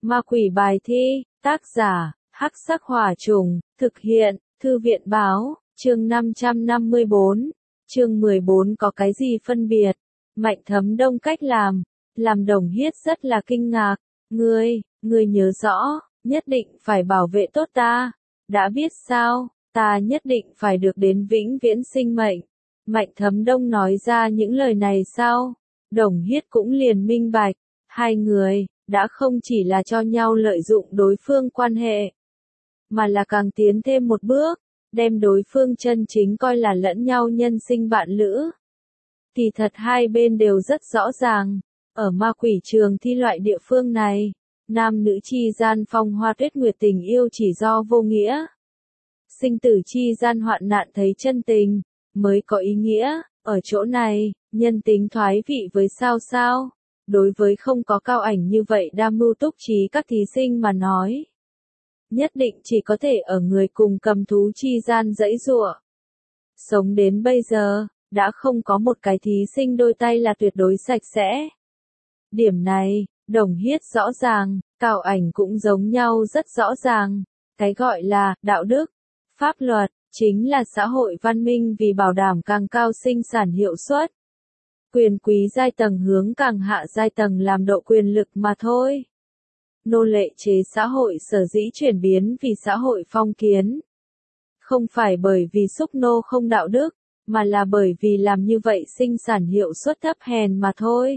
Ma quỷ bài thi, tác giả, Hắc Sắc Hỏa Trùng, thực hiện, Thư viện báo, chương 554, chương 14 có cái gì phân biệt? Mạnh Thấm Đông cách làm Đồng Hiết rất là kinh ngạc, ngươi nhớ rõ, nhất định phải bảo vệ tốt ta, đã biết sao, ta nhất định phải được đến vĩnh viễn sinh mệnh. Mạnh Thấm Đông nói ra những lời này sau, Đồng Hiết cũng liền minh bạch, hai người đã không chỉ là cho nhau lợi dụng đối phương quan hệ, mà là càng tiến thêm một bước, đem đối phương chân chính coi là lẫn nhau nhân sinh bạn lữ. Kỳ thật hai bên đều rất rõ ràng, ở ma quỷ trường thi loại địa phương này, nam nữ chi gian phong hoa tuyết nguyệt tình yêu chỉ do vô nghĩa. Sinh tử chi gian hoạn nạn thấy chân tình, mới có ý nghĩa, ở chỗ này, nhân tính thoái vị với sao. Đối với không có cao ảnh như vậy đa mưu túc trí các thí sinh mà nói, nhất định chỉ có thể ở người cùng cầm thú chi gian giãy giụa. Sống đến bây giờ, đã không có một cái thí sinh đôi tay là tuyệt đối sạch sẽ. Điểm này, Đồng Hiết rõ ràng, cao ảnh cũng giống nhau rất rõ ràng. Cái gọi là đạo đức, pháp luật, chính là xã hội văn minh vì bảo đảm càng cao sinh sản hiệu suất. Quyền quý giai tầng hướng càng hạ giai tầng làm độ quyền lực mà thôi. Nô lệ chế xã hội sở dĩ chuyển biến vì xã hội phong kiến. Không phải bởi vì xúc nô không đạo đức, mà là bởi vì làm như vậy sinh sản hiệu suất thấp hèn mà thôi.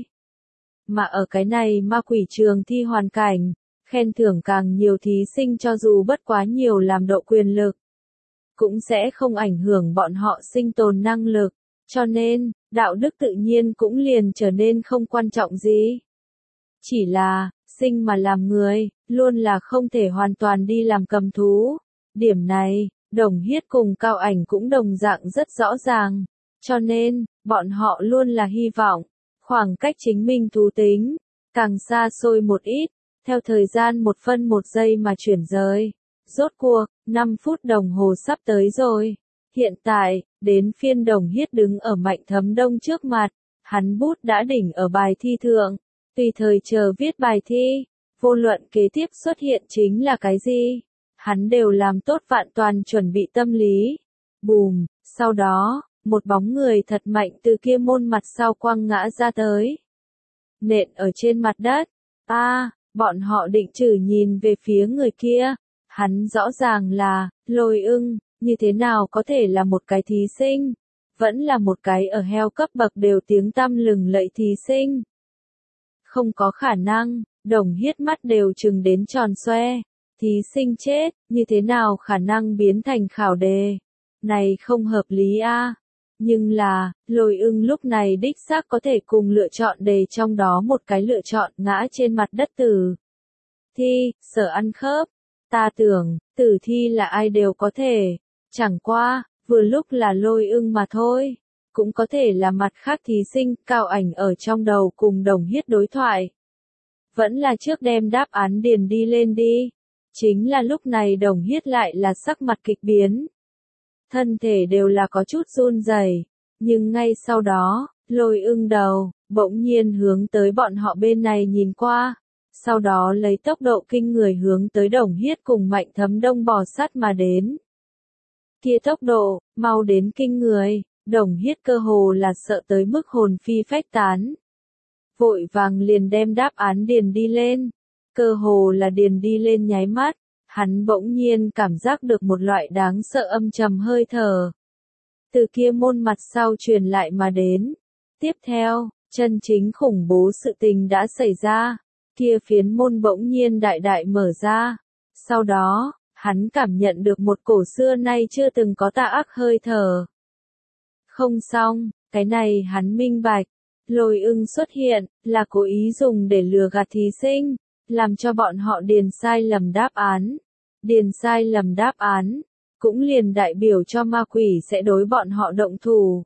Mà ở cái này ma quỷ trường thi hoàn cảnh, khen thưởng càng nhiều thí sinh cho dù bất quá nhiều làm độ quyền lực, cũng sẽ không ảnh hưởng bọn họ sinh tồn năng lực, cho nên, đạo đức tự nhiên cũng liền trở nên không quan trọng gì. Chỉ là, sinh mà làm người, luôn là không thể hoàn toàn đi làm cầm thú. Điểm này, Đồng Hiết cùng cao ảnh cũng đồng dạng rất rõ ràng. Cho nên, bọn họ luôn là hy vọng, khoảng cách chính mình thú tính, càng xa xôi một ít, theo thời gian một phân một giây mà chuyển rời. Rốt cuộc, 5 phút đồng hồ sắp tới rồi. Hiện tại, đến phiên Đồng Hiết đứng ở Mạnh Thấm Đông trước mặt, hắn bút đã đỉnh ở bài thi thượng, tùy thời chờ viết bài thi, vô luận kế tiếp xuất hiện chính là cái gì, hắn đều làm tốt vạn toàn chuẩn bị tâm lý. Bùm, sau đó, một bóng người thật mạnh từ kia môn mặt sau quăng ngã ra tới. Nện ở trên mặt đất, bọn họ định chử nhìn về phía người kia, hắn rõ ràng là, Lôi Ưng. Như thế nào có thể là một cái thí sinh, vẫn là một cái ở heo cấp bậc đều tiếng tăm lừng lẫy thí sinh. Không có khả năng, Đồng Hiết mắt đều trừng đến tròn xoe. Thí sinh chết, như thế nào khả năng biến thành khảo đề? Này không hợp lý a. Nhưng là, Lôi Ưng lúc này đích xác có thể cùng lựa chọn đề trong đó một cái lựa chọn ngã trên mặt đất tử thi, sở ăn khớp. Ta tưởng, tử thi là ai đều có thể. Chẳng qua, vừa lúc là Lôi Ưng mà thôi. Cũng có thể là mặt khác thí sinh, cao ảnh ở trong đầu cùng Đồng Hiết đối thoại. Vẫn là trước đem đáp án điền đi lên đi. Chính là lúc này Đồng Hiết lại là sắc mặt kịch biến. Thân thể đều là có chút run rẩy, nhưng ngay sau đó, Lôi Ưng đầu, bỗng nhiên hướng tới bọn họ bên này nhìn qua. Sau đó lấy tốc độ kinh người hướng tới Đồng Hiết cùng Mạnh Thấm Đông bò sát mà đến. Kia tốc độ, mau đến kinh người, Đồng Hiết cơ hồ là sợ tới mức hồn phi phách tán. Vội vàng liền đem đáp án điền đi lên. Cơ hồ là điền đi lên nháy mắt, hắn bỗng nhiên cảm giác được một loại đáng sợ âm trầm hơi thở. Từ kia môn mặt sau truyền lại mà đến. Tiếp theo, chân chính khủng bố sự tình đã xảy ra. Kia phiến môn bỗng nhiên đại đại mở ra. Sau đó, hắn cảm nhận được một cổ xưa nay chưa từng có tà ác hơi thở. Không xong, cái này hắn minh bạch. Lôi Ưng xuất hiện, là cố ý dùng để lừa gạt thí sinh, làm cho bọn họ điền sai lầm đáp án. Điền sai lầm đáp án, cũng liền đại biểu cho ma quỷ sẽ đối bọn họ động thủ.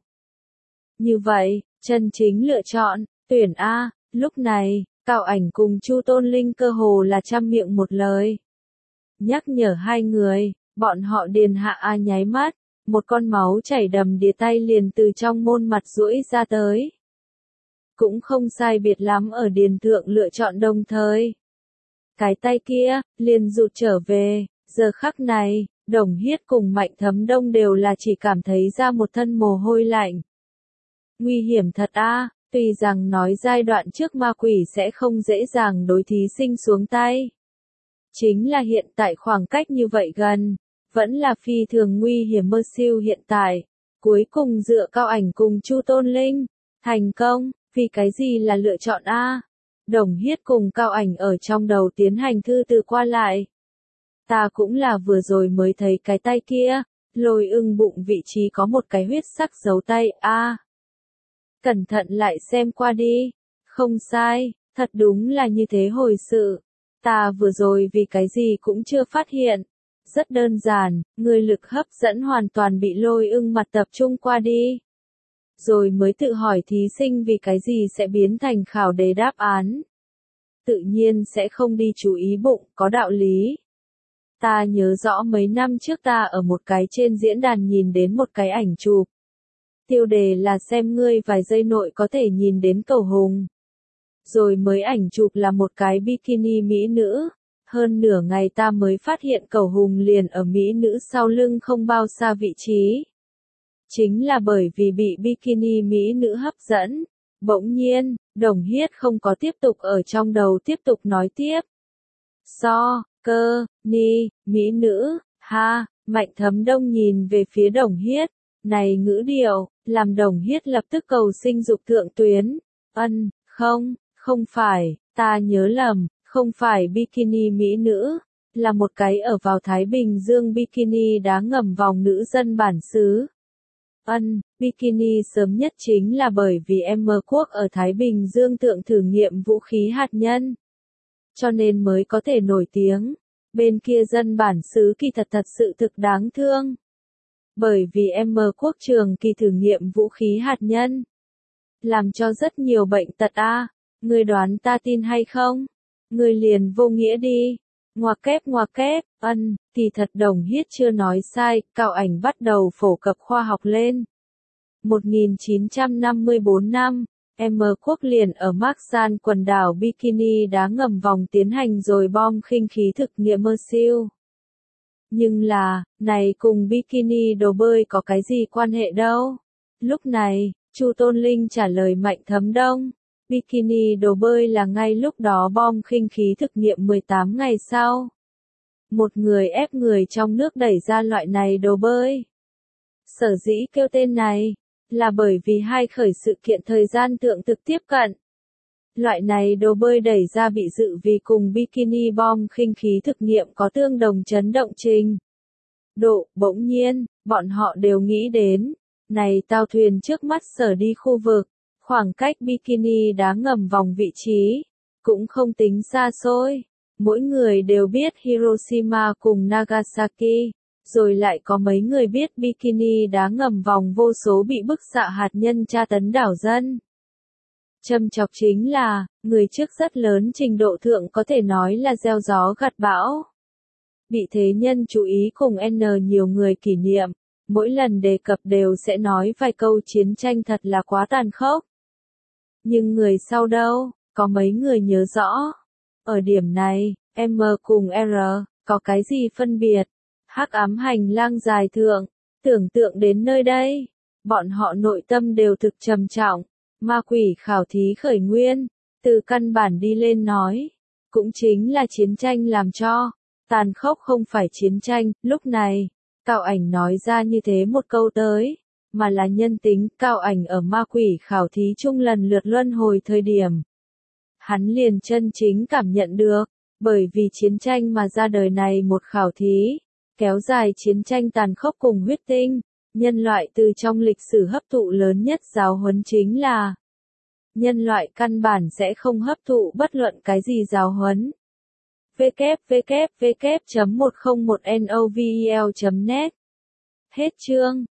Như vậy, chân chính lựa chọn, tuyển A, lúc này, cao ảnh cùng Chu Tôn Linh cơ hồ là trăm miệng một lời. Nhắc nhở hai người, bọn họ điền hạ A nháy mắt, một con máu chảy đầm đìa tay liền từ trong môn mặt duỗi ra tới. Cũng không sai biệt lắm ở điền thượng lựa chọn đồng thời. Cái tay kia, liền rụt trở về, giờ khắc này, Đồng Hiết cùng Mạnh Thấm Đông đều là chỉ cảm thấy ra một thân mồ hôi lạnh. Nguy hiểm thật a, tuy rằng nói giai đoạn trước ma quỷ sẽ không dễ dàng đối thí sinh xuống tay. Chính là hiện tại khoảng cách như vậy gần, vẫn là phi thường nguy hiểm mơ siêu hiện tại. Cuối cùng dựa Cao Ảnh cùng Chu Tôn Linh, thành công, vì cái gì là lựa chọn A? Đồng Hiết cùng Cao Ảnh ở trong đầu tiến hành thư từ qua lại. Ta cũng là vừa rồi mới thấy cái tay kia, Lôi Ưng bụng vị trí có một cái huyết sắc dấu tay A. Cẩn thận lại xem qua đi. Không sai, thật đúng là như thế hồi sự. Ta vừa rồi vì cái gì cũng chưa phát hiện. Rất đơn giản, người lực hấp dẫn hoàn toàn bị Lôi Ưng mặt tập trung qua đi. Rồi mới tự hỏi thí sinh vì cái gì sẽ biến thành khảo đề đáp án. Tự nhiên sẽ không đi chú ý bụng, có đạo lý. Ta nhớ rõ mấy năm trước ta ở một cái trên diễn đàn nhìn đến một cái ảnh chụp. Tiêu đề là xem ngươi vài giây nội có thể nhìn đến cầu hùng. Rồi mới ảnh chụp là một cái bikini mỹ nữ. Hơn nửa ngày ta mới phát hiện cầu hùng liền ở mỹ nữ sau lưng không bao xa vị trí. Chính là bởi vì bị bikini mỹ nữ hấp dẫn. Bỗng nhiên, Đồng Hiết không có tiếp tục ở trong đầu tiếp tục nói tiếp. Mỹ nữ, ha, Mạnh Thấm Đông nhìn về phía Đồng Hiết. Này ngữ điệu, làm Đồng Hiết lập tức cầu sinh dục thượng tuyến. Không phải, ta nhớ lầm, không phải bikini mỹ nữ, là một cái ở vào Thái Bình Dương bikini đá ngầm vòng nữ dân bản xứ. Bikini sớm nhất chính là bởi vì M quốc ở Thái Bình Dương thượng thử nghiệm vũ khí hạt nhân. Cho nên mới có thể nổi tiếng. Bên kia dân bản xứ kỳ thật sự thực đáng thương. Bởi vì M quốc trường kỳ thử nghiệm vũ khí hạt nhân. Làm cho rất nhiều bệnh tật a. Ngươi đoán ta tin hay không? Ngươi liền vô nghĩa đi. Ngoặc kép, thì thật Đồng Hiết chưa nói sai, Cao Ảnh bắt đầu phổ cập khoa học lên. 1954 năm, M quốc liền ở Marshall quần đảo bikini đá ngầm vòng tiến hành rồi bom khinh khí thực nghiệm mơ siêu. Nhưng là, này cùng bikini đồ bơi có cái gì quan hệ đâu? Lúc này, Chu Tôn Linh trả lời Mạnh Thấm Đông. Bikini đồ bơi là ngay lúc đó bom khinh khí thực nghiệm 18 ngày sau. Một người ép người trong nước đẩy ra loại này đồ bơi. Sở dĩ kêu tên này, là bởi vì hai khởi sự kiện thời gian thượng thực tiếp cận. Loại này đồ bơi đẩy ra bị dự vì cùng bikini bom khinh khí thực nghiệm có tương đồng chấn động trình. Bỗng nhiên, bọn họ đều nghĩ đến, này tàu thuyền trước mắt sở đi khu vực. Khoảng cách bikini đá ngầm vòng vị trí, cũng không tính xa xôi. Mỗi người đều biết Hiroshima cùng Nagasaki, rồi lại có mấy người biết bikini đá ngầm vòng vô số bị bức xạ hạt nhân tra tấn đảo dân. Châm chọc chính là, người trước rất lớn trình độ thượng có thể nói là gieo gió gặt bão. Bị thế nhân chú ý cùng nhiều người kỷ niệm, mỗi lần đề cập đều sẽ nói vài câu chiến tranh thật là quá tàn khốc. Nhưng người sau đâu, có mấy người nhớ rõ. Ở điểm này, M cùng R, có cái gì phân biệt? Hắc ám hành lang dài thượng, tưởng tượng đến nơi đây, bọn họ nội tâm đều thực trầm trọng. Ma quỷ khảo thí khởi nguyên, từ căn bản đi lên nói, cũng chính là chiến tranh làm cho. Tàn khốc không phải chiến tranh, lúc này, Cao Ảnh nói ra như thế một câu tới. Mà là nhân tính. Cao Ảnh ở ma quỷ khảo thí chung lần lượt luân hồi thời điểm. Hắn liền chân chính cảm nhận được, bởi vì chiến tranh mà ra đời này một khảo thí, kéo dài chiến tranh tàn khốc cùng huyết tinh, nhân loại từ trong lịch sử hấp thụ lớn nhất giáo huấn chính là nhân loại căn bản sẽ không hấp thụ bất luận cái gì giáo huấn. www.101novel.net Hết chương.